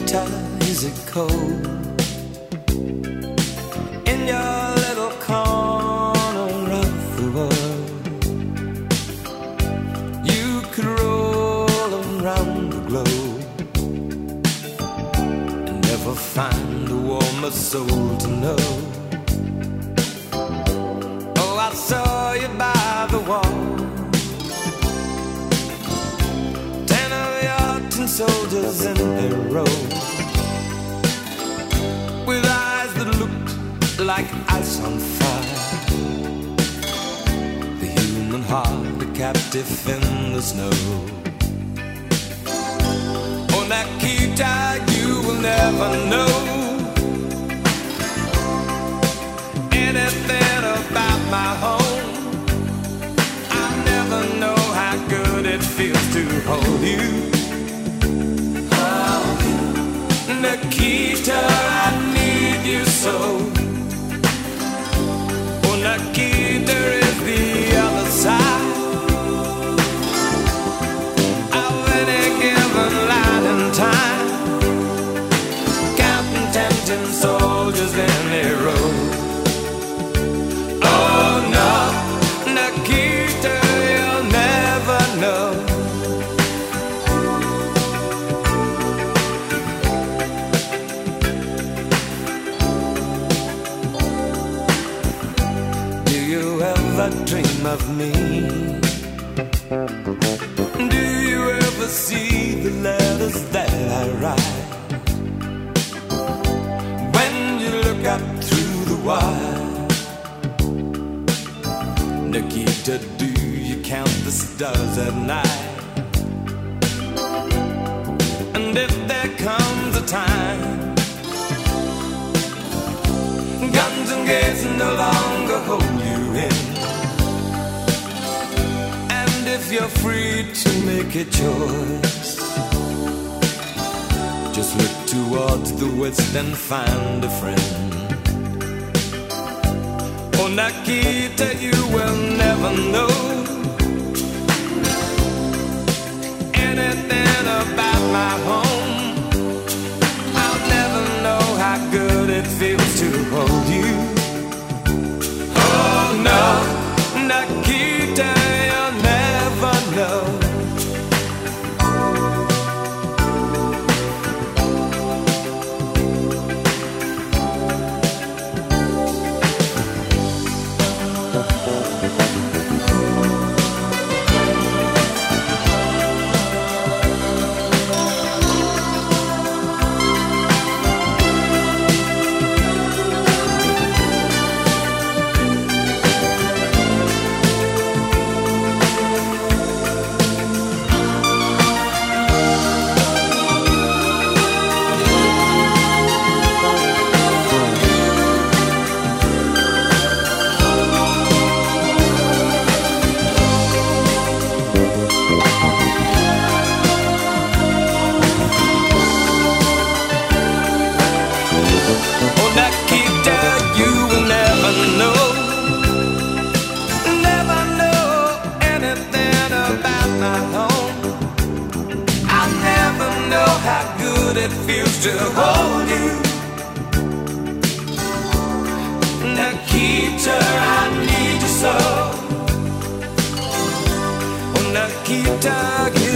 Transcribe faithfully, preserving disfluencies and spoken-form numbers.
Nikita, is it cold in your little corner of the world? You could roll around the globe and never find a warmer soul to know. Oh, I saw you by the wall, ten of your tin soldiers in a row, with eyes that looked like ice on fire, the human heart a captive in the snow. Oh, Nikita, you will never know anything about my home. I never know how good it feels to hold you. Oh, Nikita, I need you so. Oh, Nikita is the other side of any given light and time, counting ten tin soldiers in a row. Oh no, Nikita, you'll never know. Do you ever dream of me? Do you ever see the letters that I write? When you look up through the wire, Nikita, do you count the stars at night? And if there comes a time guns and gates no longer hold you in, and if you're free to make a choice, just look towards the west and find a friend. Oh, Nikita, you will never know anything about my home. I'll never know how good it feels to hold you. Oh no, Nikita, you'll never know. It feels to hold you. Nikita, I need you so. Oh, Nikita,